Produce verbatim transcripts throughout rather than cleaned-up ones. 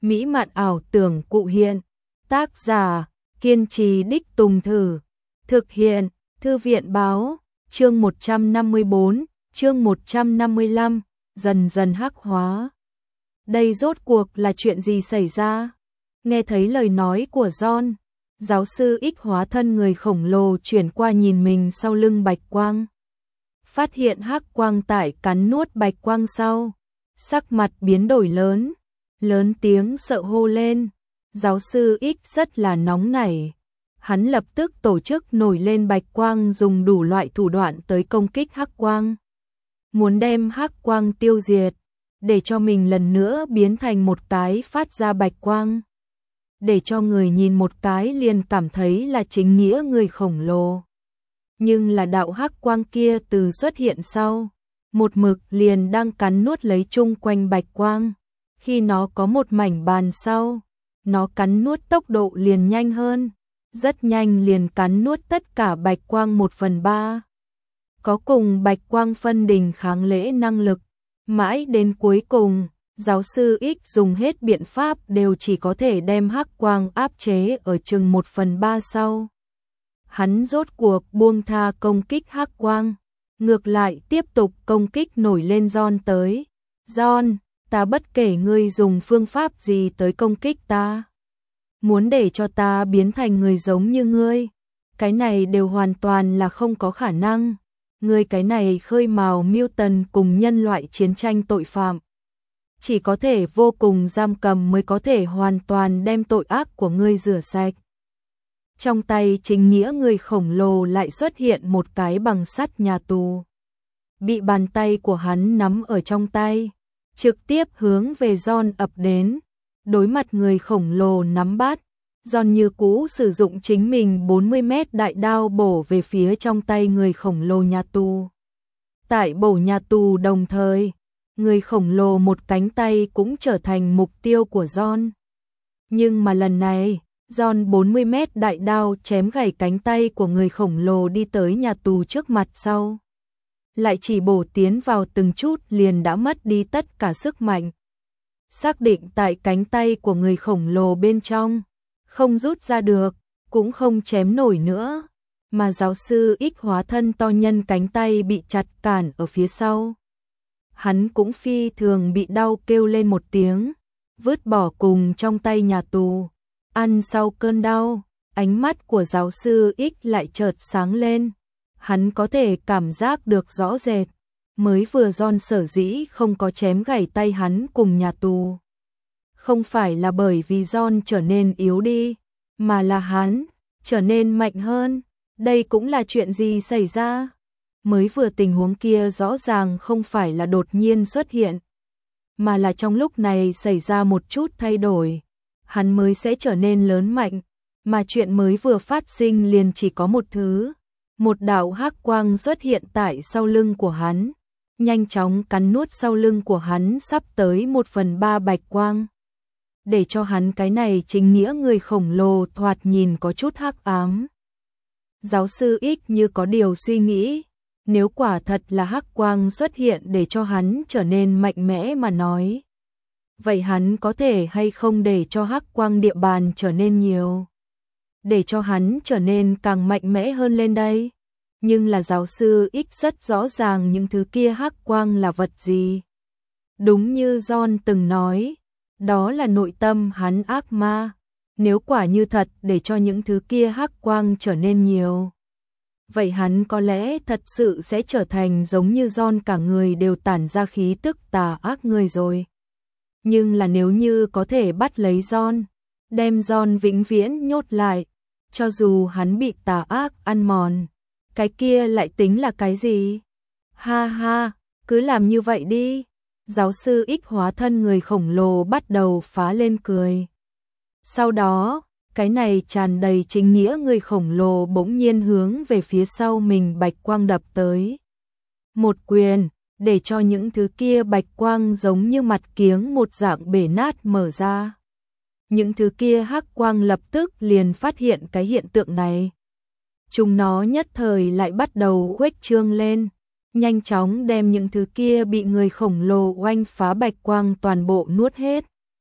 mỹ mạn ảo tưởng cụ hiện. Tác giả, kiên trì đích tùng thử. Thực hiện, Thư viện báo, chương một trăm năm mươi bốn, chương một trăm năm mươi lăm, dần dần hắc hóa. Đây rốt cuộc là chuyện gì xảy ra? Nghe thấy lời nói của John, giáo sư X hóa thân người khổng lồ chuyển qua nhìn mình sau lưng bạch quang. Phát hiện hắc quang tại cắn nuốt bạch quang sau. Sắc mặt biến đổi lớn, lớn tiếng sợ hô lên. Giáo sư X rất là nóng nảy. Hắn lập tức tổ chức nổi lên bạch quang dùng đủ loại thủ đoạn tới công kích hắc quang. Muốn đem hắc quang tiêu diệt, để cho mình lần nữa biến thành một cái phát ra bạch quang. Để cho người nhìn một cái liền cảm thấy là chính nghĩa người khổng lồ. Nhưng là đạo hắc quang kia từ xuất hiện sau, một mực liền đang cắn nuốt lấy chung quanh bạch quang. Khi nó có một mảnh bàn sau, nó cắn nuốt tốc độ liền nhanh hơn, rất nhanh liền cắn nuốt tất cả bạch quang một phần ba. Có cùng bạch quang phân đình kháng lễ năng lực, mãi đến cuối cùng, giáo sư X dùng hết biện pháp đều chỉ có thể đem hắc quang áp chế ở chừng một phần ba sau. Hắn rốt cuộc buông tha công kích hắc quang, ngược lại tiếp tục công kích nổi lên John tới. John, ta bất kể ngươi dùng phương pháp gì tới công kích ta. Muốn để cho ta biến thành người giống như ngươi, cái này đều hoàn toàn là không có khả năng. Ngươi cái này khơi mào mưu tần cùng nhân loại chiến tranh tội phạm. Chỉ có thể vô cùng giam cầm mới có thể hoàn toàn đem tội ác của ngươi rửa sạch. Trong tay chính nghĩa người khổng lồ lại xuất hiện một cái bằng sắt nhà tù. Bị bàn tay của hắn nắm ở trong tay, trực tiếp hướng về John ập đến. Đối mặt người khổng lồ nắm bắt, John như cũ sử dụng chính mình bốn mươi mét đại đao bổ về phía trong tay người khổng lồ nhà tù. Tại bổ nhà tù đồng thời, người khổng lồ một cánh tay cũng trở thành mục tiêu của John. Nhưng mà lần này, John bốn mươi mét đại đao chém gãy cánh tay của người khổng lồ đi tới nhà tù trước mặt sau. Lại chỉ bổ tiến vào từng chút liền đã mất đi tất cả sức mạnh. Xác định tại cánh tay của người khổng lồ bên trong, không rút ra được, cũng không chém nổi nữa, mà giáo sư X hóa thân to nhân cánh tay bị chặt cản ở phía sau. Hắn cũng phi thường bị đau kêu lên một tiếng, vứt bỏ cùng trong tay nhà tù. Ăn sau cơn đau, ánh mắt của giáo sư X lại chợt sáng lên. Hắn có thể cảm giác được rõ rệt, mới vừa John sở dĩ không có chém gãy tay hắn cùng nhà tù. Không phải là bởi vì John trở nên yếu đi, mà là hắn trở nên mạnh hơn. Đây cũng là chuyện gì xảy ra? Mới vừa tình huống kia rõ ràng không phải là đột nhiên xuất hiện, mà là trong lúc này xảy ra một chút thay đổi. Hắn mới sẽ trở nên lớn mạnh, mà chuyện mới vừa phát sinh liền chỉ có một thứ. Một đạo hắc quang xuất hiện tại sau lưng của hắn, nhanh chóng cắn nuốt sau lưng của hắn sắp tới một phần ba bạch quang. Để cho hắn cái này chính nghĩa người khổng lồ thoạt nhìn có chút hắc ám. Giáo sư X như có điều suy nghĩ, nếu quả thật là hắc quang xuất hiện để cho hắn trở nên mạnh mẽ mà nói, vậy hắn có thể hay không để cho hắc quang địa bàn trở nên nhiều, để cho hắn trở nên càng mạnh mẽ hơn lên đây. Nhưng là giáo sư X rất rõ ràng những thứ kia hắc quang là vật gì. Đúng như John từng nói, đó là nội tâm hắn ác ma. Nếu quả như thật để cho những thứ kia hắc quang trở nên nhiều, vậy hắn có lẽ thật sự sẽ trở thành giống như John, cả người đều tản ra khí tức tà ác người rồi. Nhưng là nếu như có thể bắt lấy John, đem John vĩnh viễn nhốt lại, cho dù hắn bị tà ác ăn mòn, cái kia lại tính là cái gì? Ha ha, cứ làm như vậy đi. Giáo sư X hóa thân người khổng lồ bắt đầu phá lên cười. Sau đó, cái này tràn đầy chính nghĩa người khổng lồ bỗng nhiên hướng về phía sau mình bạch quang đập tới. Một quyền, để cho những thứ kia bạch quang giống như mặt kiếng một dạng bể nát mở ra. Những thứ kia hắc quang lập tức liền phát hiện cái hiện tượng này. Chúng nó nhất thời lại bắt đầu khuếch trương lên, nhanh chóng đem những thứ kia bị người khổng lồ oanh phá bạch quang toàn bộ nuốt hết.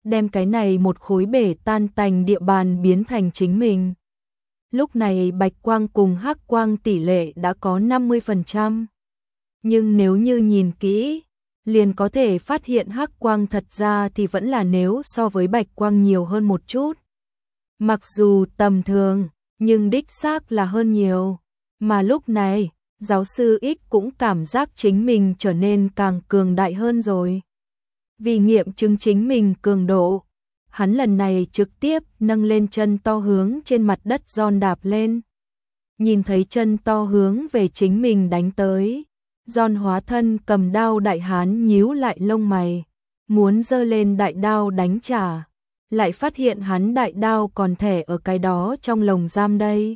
đem cái này một khối bể tan tành địa bàn biến thành chính mình. Lúc này bạch quang cùng hắc quang tỷ lệ đã có năm mươi phần trăm. Nhưng nếu như nhìn kỹ, liền có thể phát hiện hắc quang thật ra thì vẫn là nếu so với bạch quang nhiều hơn một chút. Mặc dù tầm thường, nhưng đích xác là hơn nhiều. Mà lúc này, giáo sư X cũng cảm giác chính mình trở nên càng cường đại hơn rồi. Vì nghiệm chứng chính mình cường độ, hắn lần này trực tiếp nâng lên chân to hướng trên mặt đất John đạp lên. Nhìn thấy chân to hướng về chính mình đánh tới, John hóa thân cầm đao đại hán nhíu lại lông mày, muốn giơ lên đại đao đánh trả, lại phát hiện hắn đại đao còn thẻ ở cái đó trong lồng giam đây.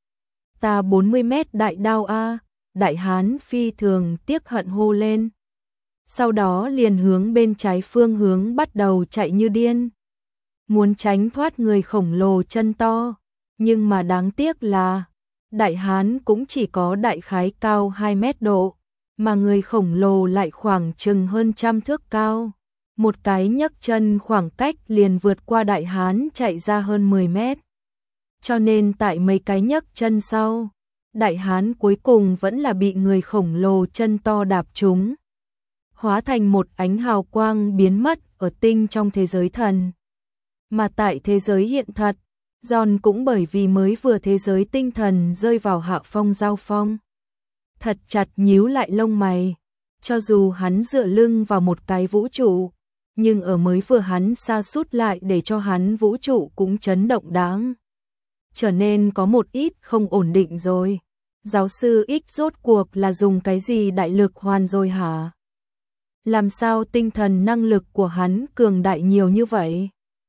Ta bốn mươi mét đại đao a, đại hán phi thường tiếc hận hô lên. Sau đó liền hướng bên trái phương hướng bắt đầu chạy như điên. Muốn tránh thoát người khổng lồ chân to, nhưng mà đáng tiếc là đại hán cũng chỉ có đại khái cao hai mét độ, mà người khổng lồ lại khoảng chừng hơn trăm thước cao. Một cái nhấc chân khoảng cách liền vượt qua đại hán chạy ra hơn mười mét. Cho nên tại mấy cái nhấc chân sau, đại hán cuối cùng vẫn là bị người khổng lồ chân to đạp trúng, hóa thành một ánh hào quang biến mất ở tinh trong thế giới thần. Mà tại thế giới hiện thật, John cũng bởi vì mới vừa thế giới tinh thần rơi vào hạ phong giao phong. Thật chặt nhíu lại lông mày, cho dù hắn dựa lưng vào một cái vũ trụ, nhưng ở mới vừa hắn sa sút lại để cho hắn vũ trụ cũng chấn động đáng. Trở nên có một ít không ổn định rồi. Giáo sư X rốt cuộc là dùng cái gì đại lực hoàn rồi hả? Làm sao tinh thần năng lực của hắn cường đại nhiều như vậy?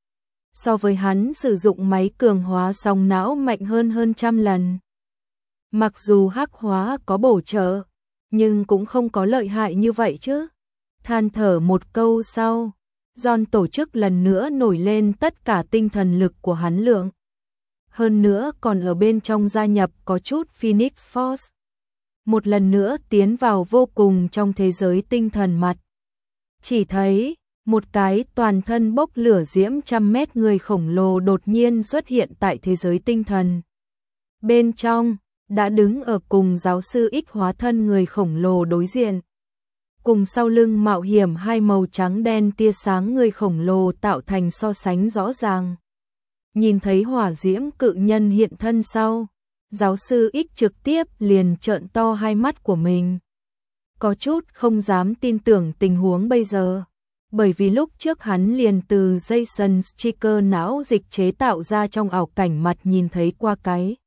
So với hắn sử dụng máy cường hóa sóng não mạnh hơn hơn trăm lần. Mặc dù hắc hóa có bổ trợ, nhưng cũng không có lợi hại như vậy chứ. Than thở một câu sau, John tổ chức lần nữa nổi lên tất cả tinh thần lực của hắn lượng. Hơn nữa còn ở bên trong gia nhập có chút Phoenix Force. Một lần nữa tiến vào vô cùng trong thế giới tinh thần mặt. Chỉ thấy, một cái toàn thân bốc lửa diễm trăm mét người khổng lồ đột nhiên xuất hiện tại thế giới tinh thần. Bên trong, đã đứng ở cùng giáo sư X hóa thân người khổng lồ đối diện. Cùng sau lưng mạo hiểm hai màu trắng đen tia sáng người khổng lồ tạo thành so sánh rõ ràng. Nhìn thấy hỏa diễm cự nhân hiện thân sau, giáo sư X trực tiếp liền trợn to hai mắt của mình. Có chút không dám tin tưởng tình huống bây giờ, bởi vì lúc trước hắn liền từ Jason Striker não dịch chế tạo ra trong ảo cảnh mặt nhìn thấy qua cái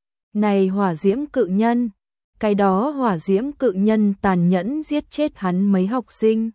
này hỏa diễm cự nhân. Cái đó hỏa diễm cự nhân tàn nhẫn giết chết hắn mấy học sinh.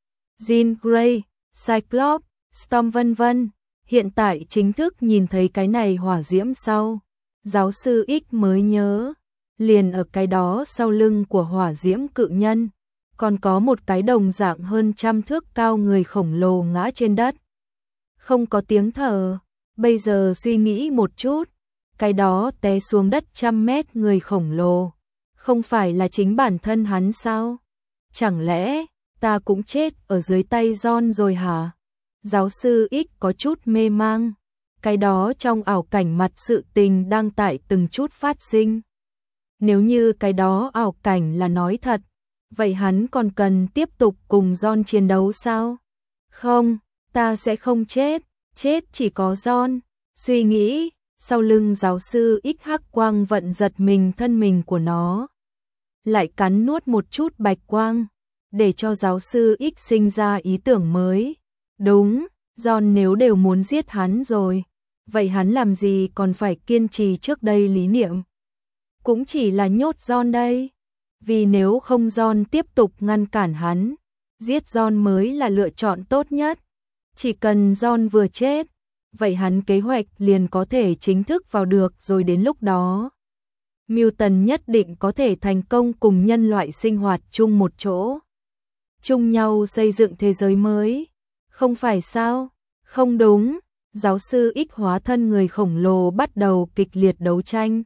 Jean Grey, Cyclops, Storm vân vân. Hiện tại chính thức nhìn thấy cái này hỏa diễm sau, giáo sư X mới nhớ, liền ở cái đó sau lưng của hỏa diễm cự nhân, còn có một cái đồng dạng hơn trăm thước cao người khổng lồ ngã trên đất. Không có tiếng thở, bây giờ suy nghĩ một chút, cái đó té xuống đất trăm mét người khổng lồ, không phải là chính bản thân hắn sao? Chẳng lẽ, ta cũng chết ở dưới tay John rồi hả? Giáo sư X có chút mê mang, cái đó trong ảo cảnh mặt sự tình đang tại từng chút phát sinh. Nếu như cái đó ảo cảnh là nói thật, vậy hắn còn cần tiếp tục cùng John chiến đấu sao? Không, ta sẽ không chết, chết chỉ có John. Suy nghĩ, sau lưng giáo sư X hắc quang vận giật mình thân mình của nó. Lại cắn nuốt một chút bạch quang, để cho giáo sư X sinh ra ý tưởng mới. Đúng, John nếu đều muốn giết hắn rồi, vậy hắn làm gì còn phải kiên trì trước đây lý niệm? Cũng chỉ là nhốt John đây, vì nếu không John tiếp tục ngăn cản hắn, giết John mới là lựa chọn tốt nhất. Chỉ cần John vừa chết, vậy hắn kế hoạch liền có thể chính thức vào được rồi, đến lúc đó Milton nhất định có thể thành công cùng nhân loại sinh hoạt chung một chỗ, chung nhau xây dựng thế giới mới. Không phải sao? Không đúng, giáo sư X hóa thân người khổng lồ bắt đầu kịch liệt đấu tranh.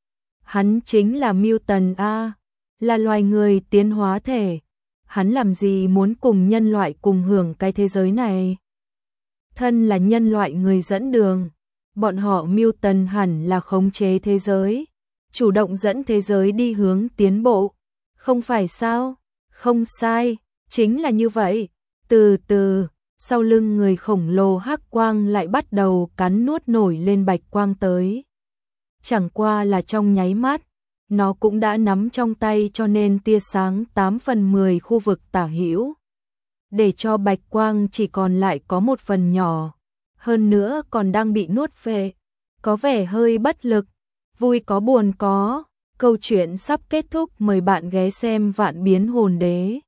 Hắn chính là Milton A, là loài người tiến hóa thể. Hắn làm gì muốn cùng nhân loại cùng hưởng cái thế giới này? Thân là nhân loại người dẫn đường, bọn họ mưu tần hẳn là khống chế thế giới, chủ động dẫn thế giới đi hướng tiến bộ. Không phải sao? Không sai, chính là như vậy. Từ từ, sau lưng người khổng lồ hắc quang lại bắt đầu cắn nuốt nổi lên bạch quang tới. Chẳng qua là trong nháy mắt, nó cũng đã nắm trong tay cho nên tia sáng tám phần mười khu vực tả hữu. Để cho bạch quang chỉ còn lại có một phần nhỏ, hơn nữa còn đang bị nuốt về. Có vẻ hơi bất lực, vui có buồn có. Câu chuyện sắp kết thúc, mời bạn ghé xem Vạn Biến Hồn Đế.